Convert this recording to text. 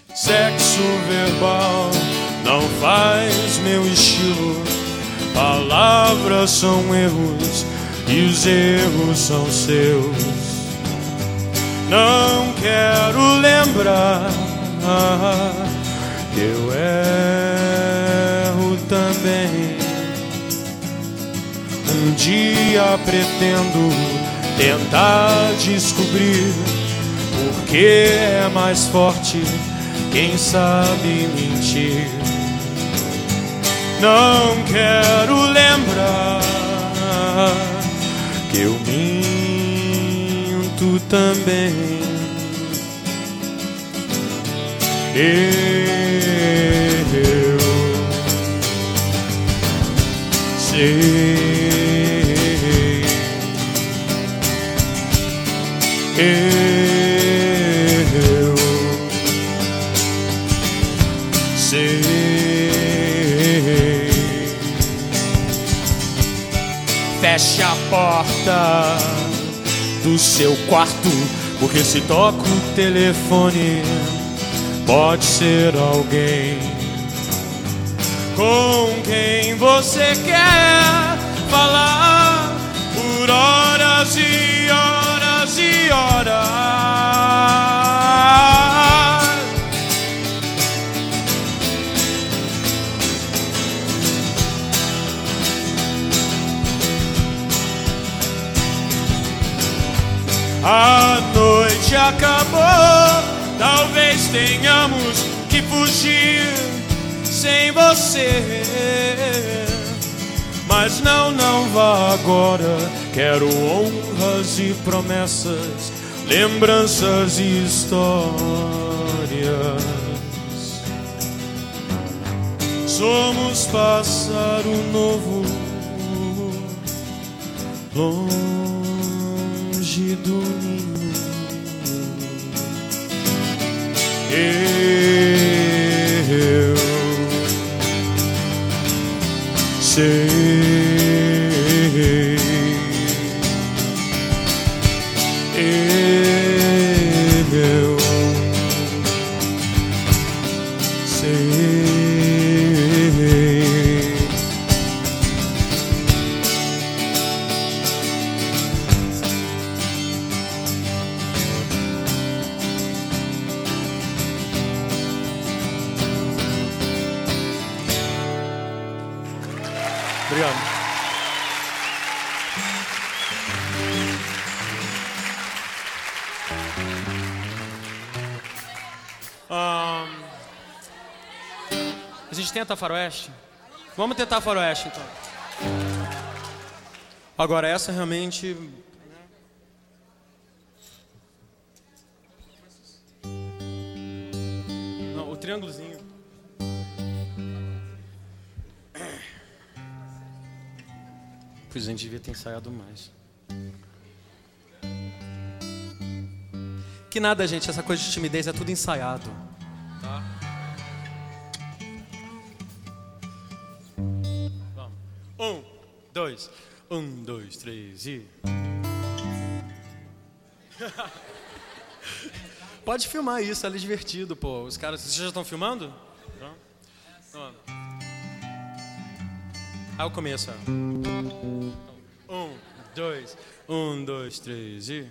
Sexo verbal não faz meu estilo. Palavras são erros e os erros são seus. Não quero lembrar que eu erro também. Um dia pretendo tentar descobrir porque é mais forte quem sabe mentir. Não quero lembrar que eu minto também. Eu sei. Eu sei. Feche a porta do seu quarto, porque se toca o telefone pode ser alguém com quem você quer falar por horas e horas e horas. A noite acabou, talvez tenhamos que fugir sem você. Mas não vá agora. Quero honras e promessas, lembranças e histórias. Somos pássaro novo, longe do ninho. Eu sei. Eu sei. Obrigado. A gente tenta faroeste? Vamos tentar faroeste, então. Agora, essa realmente... Não, o triângulozinho. Pois a gente devia ter ensaiado mais. Que nada, gente, essa coisa de timidez é tudo ensaiado. Tá? Vamos. 1, 2. 1, 2, 3 e... Pode filmar isso, é divertido, pô. Os caras... Vocês já estão filmando? Então, aí o começo, ó. 1, 2, 1, 2, 3 e...